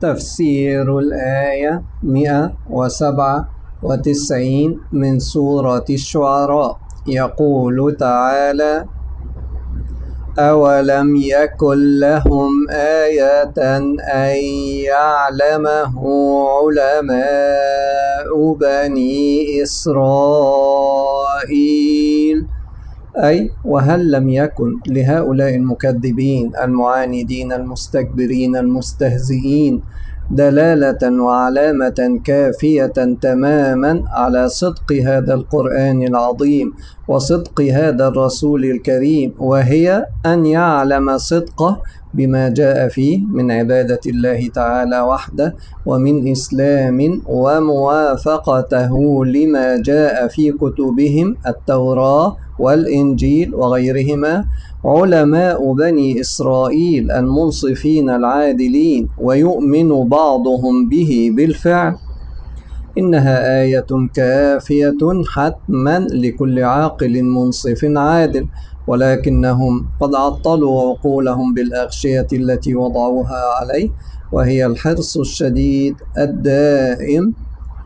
تفسير الآية 197 من سورة الشعراء. يقول تعالى: أولم يكن لهم آية أن يعلمه علماء بني إسرائيل. أي وهل لم يكن لهؤلاء المكذبين المعاندين المستكبرين المستهزئين دلالة وعلامة كافية تماما على صدق هذا القرآن العظيم وصدق هذا الرسول الكريم، وهي أن يعلم صدقه بما جاء فيه من عبادة الله تعالى وحده، ومن إسلام وموافقته لما جاء في كتبهم التوراة والإنجيل وغيرهما علماء بني إسرائيل المنصفين العادلين، ويؤمن بعضهم به بالفعل. إنها آية كافية حتما لكل عاقل منصف عادل، ولكنهم قد عطلوا عقولهم بالأغشية التي وضعوها عليه، وهي الحرص الشديد الدائم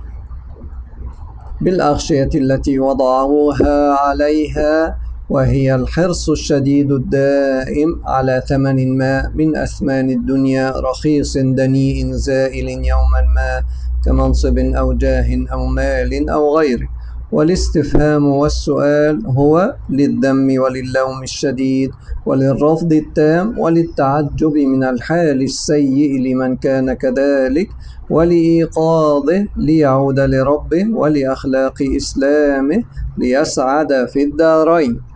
بالأغشية التي وضعوها عليها، وهي الحرص الشديد الدائم على ثمن ما من أثمان الدنيا، رخيص دنيء زائل يوما ما، كمنصب أو جاه أو مال أو غيره. والاستفهام والسؤال هو للذم وللوم الشديد وللرفض التام وللتعجب من الحال السيء لمن كان كذلك، ولإيقاظه ليعود لربه ولأخلاق إسلامه ليسعد في الدارين.